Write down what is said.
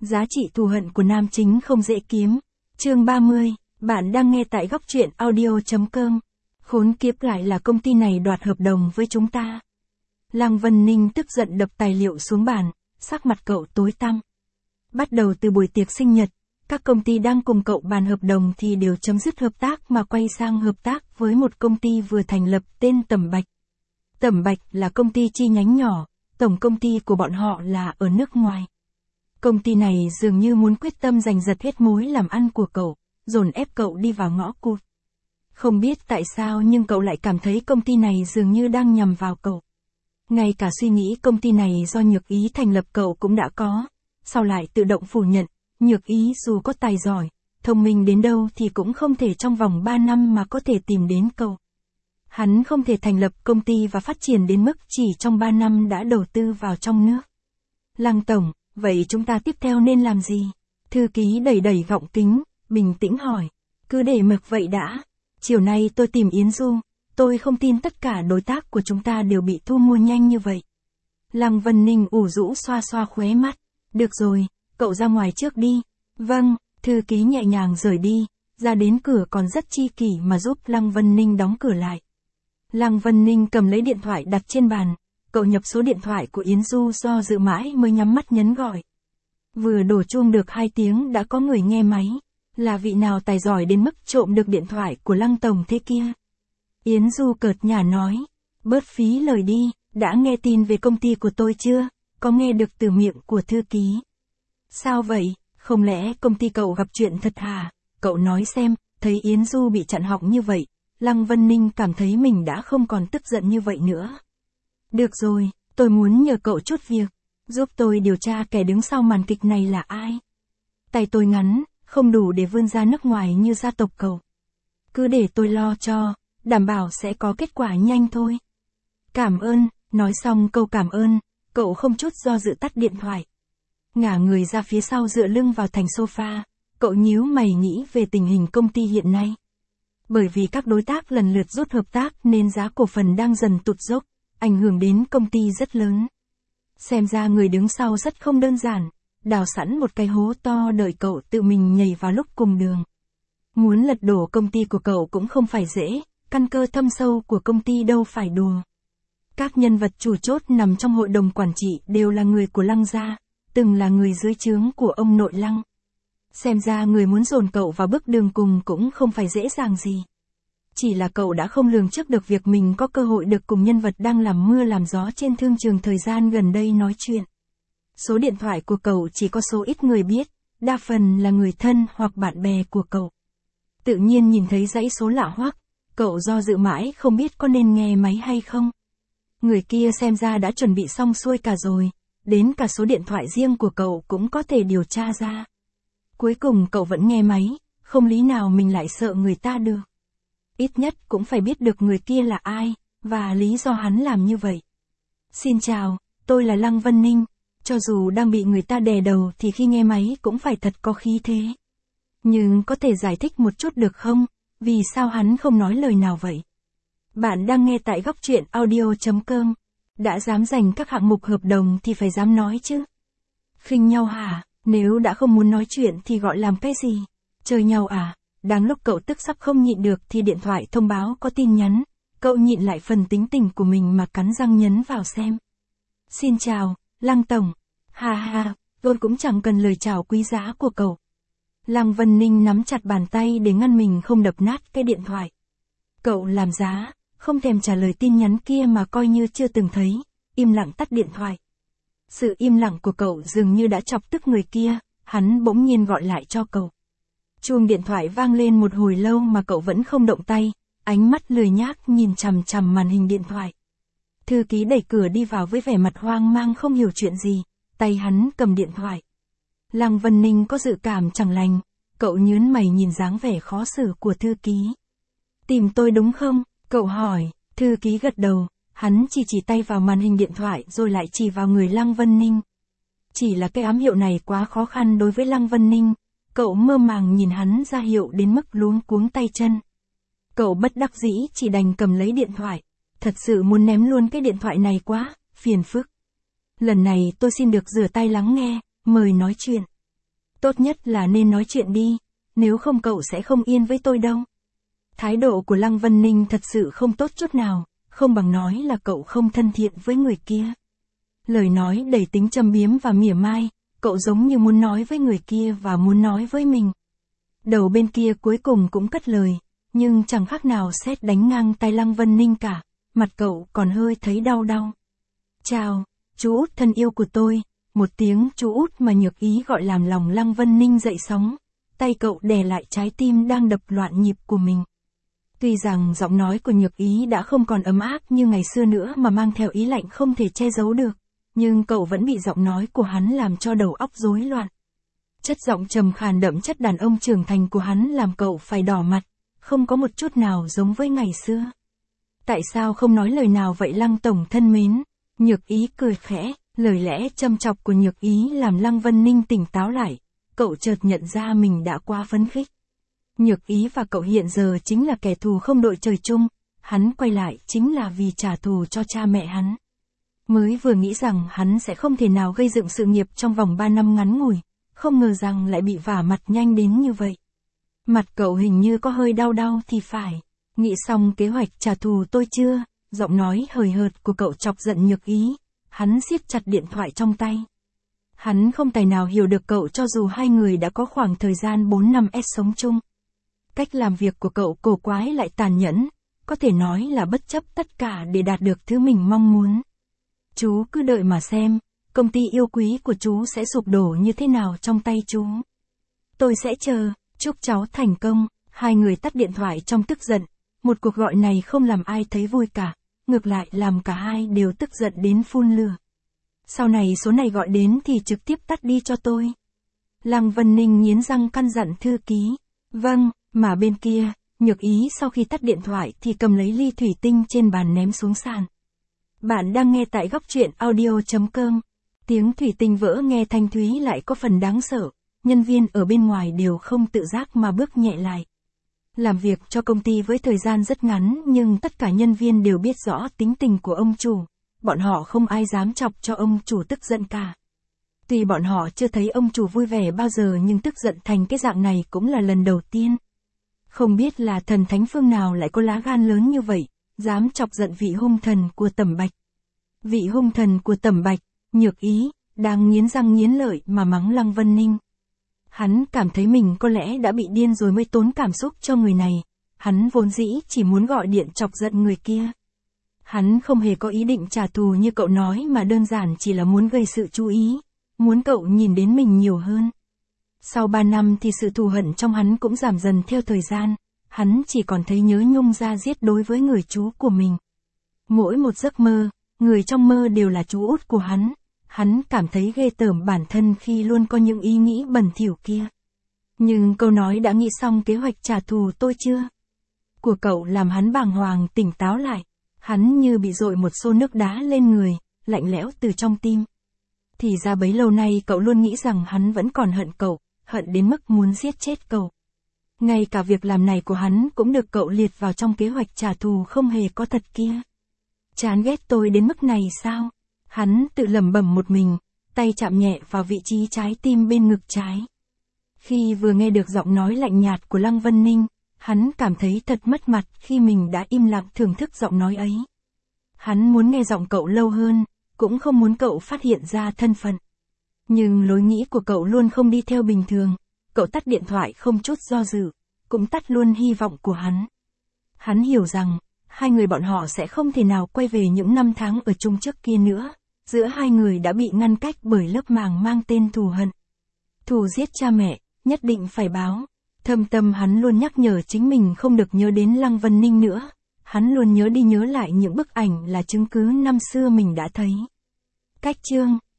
Giá trị thù hận của nam chính không dễ kiếm. Chương 30, bạn đang nghe tại góc truyện audio.com. Khốn kiếp, lại là công ty này đoạt hợp đồng với chúng ta. Lăng Vân Ninh tức giận đập tài liệu xuống bàn, sắc mặt cậu tối tăm. Bắt đầu từ buổi tiệc sinh nhật, các công ty đang cùng cậu bàn hợp đồng thì đều chấm dứt hợp tác mà quay sang hợp tác với một công ty vừa thành lập tên Tẩm Bạch. Tẩm Bạch là công ty chi nhánh nhỏ, tổng công ty của bọn họ là ở nước ngoài. Công ty này dường như muốn quyết tâm giành giật hết mối làm ăn của cậu, dồn ép cậu đi vào ngõ cụt. Không biết tại sao nhưng cậu lại cảm thấy công ty này dường như đang nhằm vào cậu. Ngay cả suy nghĩ công ty này do Nhược Ý thành lập cậu cũng đã có, sau lại tự động phủ nhận, Nhược Ý dù có tài giỏi, thông minh đến đâu thì cũng không thể trong vòng 3 năm mà có thể tìm đến cậu. Hắn không thể thành lập công ty và phát triển đến mức chỉ trong 3 năm đã đầu tư vào trong nước. Lăng tổng, vậy chúng ta tiếp theo nên làm gì? Thư ký đẩy đẩy gọng kính, bình tĩnh hỏi. Cứ để mặc vậy đã. Chiều nay tôi tìm Yến Du, tôi không tin tất cả đối tác của chúng ta đều bị thu mua nhanh như vậy. Lăng Vân Ninh ủ rũ xoa xoa khóe mắt. Được rồi, cậu ra ngoài trước đi. Vâng, thư ký nhẹ nhàng rời đi, ra đến cửa còn rất chi kỷ mà giúp Lăng Vân Ninh đóng cửa lại. Lăng Vân Ninh cầm lấy điện thoại đặt trên bàn, cậu nhập số điện thoại của Yến Du do dự mãi mới nhắm mắt nhấn gọi. Vừa đổ chuông được 2 tiếng đã có người nghe máy, là vị nào tài giỏi đến mức trộm được điện thoại của Lăng tổng thế kia. Yến Du cợt nhả nói, bớt phí lời đi, đã nghe tin về công ty của tôi chưa, có nghe được từ miệng của thư ký. Sao vậy, không lẽ công ty cậu gặp chuyện thật hả, cậu nói xem. Thấy Yến Du bị chặn họng như vậy, Lăng Vân Ninh cảm thấy mình đã không còn tức giận như vậy nữa. Được rồi, tôi muốn nhờ cậu chút việc, giúp tôi điều tra kẻ đứng sau màn kịch này là ai. Tay tôi ngắn, không đủ để vươn ra nước ngoài như gia tộc cậu. Cứ để tôi lo cho, đảm bảo sẽ có kết quả nhanh thôi. Cảm ơn, nói xong câu cảm ơn, cậu không chút do dự tắt điện thoại. Ngả người ra phía sau dựa lưng vào thành sofa, cậu nhíu mày nghĩ về tình hình công ty hiện nay. Bởi vì các đối tác lần lượt rút hợp tác nên giá cổ phần đang dần tụt dốc, ảnh hưởng đến công ty rất lớn. Xem ra người đứng sau rất không đơn giản, đào sẵn một cái hố to đợi cậu tự mình nhảy vào lúc cùng đường. Muốn lật đổ công ty của cậu cũng không phải dễ, căn cơ thâm sâu của công ty đâu phải đùa. Các nhân vật chủ chốt nằm trong hội đồng quản trị đều là người của Lăng gia, từng là người dưới trướng của ông nội Lăng. Xem ra người muốn dồn cậu vào bước đường cùng cũng không phải dễ dàng gì. Chỉ là cậu đã không lường trước được việc mình có cơ hội được cùng nhân vật đang làm mưa làm gió trên thương trường thời gian gần đây nói chuyện. Số điện thoại của cậu chỉ có số ít người biết, đa phần là người thân hoặc bạn bè của cậu. Tự nhiên nhìn thấy dãy số lạ hoắc, cậu do dự mãi không biết có nên nghe máy hay không. Người kia xem ra đã chuẩn bị xong xuôi cả rồi, đến cả số điện thoại riêng của cậu cũng có thể điều tra ra. Cuối cùng cậu vẫn nghe máy, không lý nào mình lại sợ người ta được. Ít nhất cũng phải biết được người kia là ai, và lý do hắn làm như vậy. Xin chào, tôi là Lăng Vân Ninh. Cho dù đang bị người ta đè đầu thì khi nghe máy cũng phải thật có khí thế. Nhưng có thể giải thích một chút được không, vì sao hắn không nói lời nào vậy? Bạn đang nghe tại góc truyện audio.com. Đã dám giành các hạng mục hợp đồng thì phải dám nói chứ. Khinh nhau hả, nếu đã không muốn nói chuyện thì gọi làm cái gì? Chơi nhau à? Đang lúc cậu tức sắp không nhịn được thì điện thoại thông báo có tin nhắn. Cậu nhịn lại phần tính tình của mình mà cắn răng nhấn vào xem. Xin chào, Lăng tổng. Ha ha, tôi cũng chẳng cần lời chào quý giá của cậu. Lăng Vân Ninh nắm chặt bàn tay để ngăn mình không đập nát cái điện thoại. Cậu làm giá, không thèm trả lời tin nhắn kia mà coi như chưa từng thấy, im lặng tắt điện thoại. Sự im lặng của cậu dường như đã chọc tức người kia, hắn bỗng nhiên gọi lại cho cậu. Chuông điện thoại vang lên một hồi lâu mà cậu vẫn không động tay, ánh mắt lười nhác nhìn chằm chằm màn hình điện thoại. Thư ký đẩy cửa đi vào với vẻ mặt hoang mang không hiểu chuyện gì, tay hắn cầm điện thoại. Lăng Vân Ninh có dự cảm chẳng lành, cậu nhướng mày nhìn dáng vẻ khó xử của thư ký. Tìm tôi đúng không? Cậu hỏi, thư ký gật đầu, hắn chỉ tay vào màn hình điện thoại rồi lại chỉ vào người Lăng Vân Ninh. Chỉ là cái ám hiệu này quá khó khăn đối với Lăng Vân Ninh, cậu mơ màng nhìn hắn ra hiệu đến mức luống cuống tay chân. Cậu bất đắc dĩ chỉ đành cầm lấy điện thoại, thật sự muốn ném luôn cái điện thoại này quá, phiền phức. Lần này tôi xin được rửa tay lắng nghe, mời nói chuyện. Tốt nhất là nên nói chuyện đi, nếu không cậu sẽ không yên với tôi đâu. Thái độ của Lăng Vân Ninh thật sự không tốt chút nào, không bằng nói là cậu không thân thiện với người kia. Lời nói đầy tính châm biếm và mỉa mai, cậu giống như muốn nói với người kia và muốn nói với mình. Đầu bên kia cuối cùng cũng cất lời, nhưng chẳng khác nào sét đánh ngang tai Lăng Vân Ninh cả, mặt cậu còn hơi thấy đau đau. Chào, chú út thân yêu của tôi, một tiếng chú út mà Nhược Ý gọi làm lòng Lăng Vân Ninh dậy sóng, tay cậu đè lại trái tim đang đập loạn nhịp của mình. Tuy rằng giọng nói của Nhược Ý đã không còn ấm áp như ngày xưa nữa mà mang theo ý lạnh không thể che giấu được, nhưng cậu vẫn bị giọng nói của hắn làm cho đầu óc rối loạn. Chất giọng trầm khàn đậm chất đàn ông trưởng thành của hắn làm cậu phải đỏ mặt, không có một chút nào giống với ngày xưa. Tại sao không nói lời nào vậy Lăng tổng thân mến? Nhược Ý cười khẽ, lời lẽ châm chọc của Nhược Ý làm Lăng Vân Ninh tỉnh táo lại, cậu chợt nhận ra mình đã quá phấn khích. Nhược Ý và cậu hiện giờ chính là kẻ thù không đội trời chung, hắn quay lại chính là vì trả thù cho cha mẹ hắn. Mới vừa nghĩ rằng hắn sẽ không thể nào gây dựng sự nghiệp trong vòng 3 năm ngắn ngủi, không ngờ rằng lại bị vả mặt nhanh đến như vậy. Mặt cậu hình như có hơi đau đau thì phải. Nghĩ xong kế hoạch trả thù tôi chưa? Giọng nói hời hợt của cậu chọc giận Nhược Ý. Hắn siết chặt điện thoại trong tay. Hắn không tài nào hiểu được cậu cho dù hai người đã có khoảng thời gian 4 năm sống chung. Cách làm việc của cậu cổ quái lại tàn nhẫn, có thể nói là bất chấp tất cả để đạt được thứ mình mong muốn. Chú cứ đợi mà xem, công ty yêu quý của chú sẽ sụp đổ như thế nào trong tay chú. Tôi sẽ chờ, chúc cháu thành công. Hai người tắt điện thoại trong tức giận, một cuộc gọi này không làm ai thấy vui cả, ngược lại làm cả hai đều tức giận đến phun lửa. Sau này số này gọi đến thì trực tiếp tắt đi cho tôi. Lăng Vân Ninh nghiến răng căn dặn thư ký. Vâng, mà bên kia, Nhược Ý sau khi tắt điện thoại thì cầm lấy ly thủy tinh trên bàn ném xuống sàn. Bạn đang nghe tại góc truyện audio.com. Tiếng thủy tinh vỡ nghe thanh thúy lại có phần đáng sợ, nhân viên ở bên ngoài đều không tự giác mà bước nhẹ lại. Làm việc cho công ty với thời gian rất ngắn nhưng tất cả nhân viên đều biết rõ tính tình của ông chủ, bọn họ không ai dám chọc cho ông chủ tức giận cả. Tuy bọn họ chưa thấy ông chủ vui vẻ bao giờ nhưng tức giận thành cái dạng này cũng là lần đầu tiên. Không biết là thần thánh phương nào lại có lá gan lớn như vậy, dám chọc giận vị hung thần của Tẩm Bạch. Vị hung thần của Tẩm Bạch, Nhược Ý, đang nghiến răng nghiến lợi mà mắng Lăng Vân Ninh. Hắn cảm thấy mình có lẽ đã bị điên rồi mới tốn cảm xúc cho người này, hắn vốn dĩ chỉ muốn gọi điện chọc giận người kia. Hắn không hề có ý định trả thù như cậu nói mà đơn giản chỉ là muốn gây sự chú ý, muốn cậu nhìn đến mình nhiều hơn. Sau 3 năm thì sự thù hận trong hắn cũng giảm dần theo thời gian, hắn chỉ còn thấy nhớ nhung da diết đối với người chú của mình. Mỗi một giấc mơ, người trong mơ đều là chú út của hắn. Hắn cảm thấy ghê tởm bản thân khi luôn có những ý nghĩ bẩn thỉu kia. Nhưng câu nói đã nghĩ xong kế hoạch trả thù tôi chưa? Của cậu làm hắn bàng hoàng tỉnh táo lại. Hắn như bị dội một xô nước đá lên người, lạnh lẽo từ trong tim. Thì ra bấy lâu nay cậu luôn nghĩ rằng hắn vẫn còn hận cậu, hận đến mức muốn giết chết cậu. Ngay cả việc làm này của hắn cũng được cậu liệt vào trong kế hoạch trả thù không hề có thật kia. Chán ghét tôi đến mức này sao? Hắn tự lẩm bẩm một mình, tay chạm nhẹ vào vị trí trái tim bên ngực trái. Khi vừa nghe được giọng nói lạnh nhạt của Lăng Vân Ninh, hắn cảm thấy thật mất mặt khi mình đã im lặng thưởng thức giọng nói ấy. Hắn muốn nghe giọng cậu lâu hơn, cũng không muốn cậu phát hiện ra thân phận. Nhưng lối nghĩ của cậu luôn không đi theo bình thường, cậu tắt điện thoại không chút do dự, cũng tắt luôn hy vọng của hắn. Hắn hiểu rằng, hai người bọn họ sẽ không thể nào quay về những năm tháng ở chung trước kia nữa. Giữa hai người đã bị ngăn cách bởi lớp màng mang tên thù hận. Thù giết cha mẹ, nhất định phải báo. Thâm tâm hắn luôn nhắc nhở chính mình không được nhớ đến Lăng Vân Ninh nữa. Hắn luôn nhớ đi nhớ lại những bức ảnh là chứng cứ năm xưa mình đã thấy. Cách chương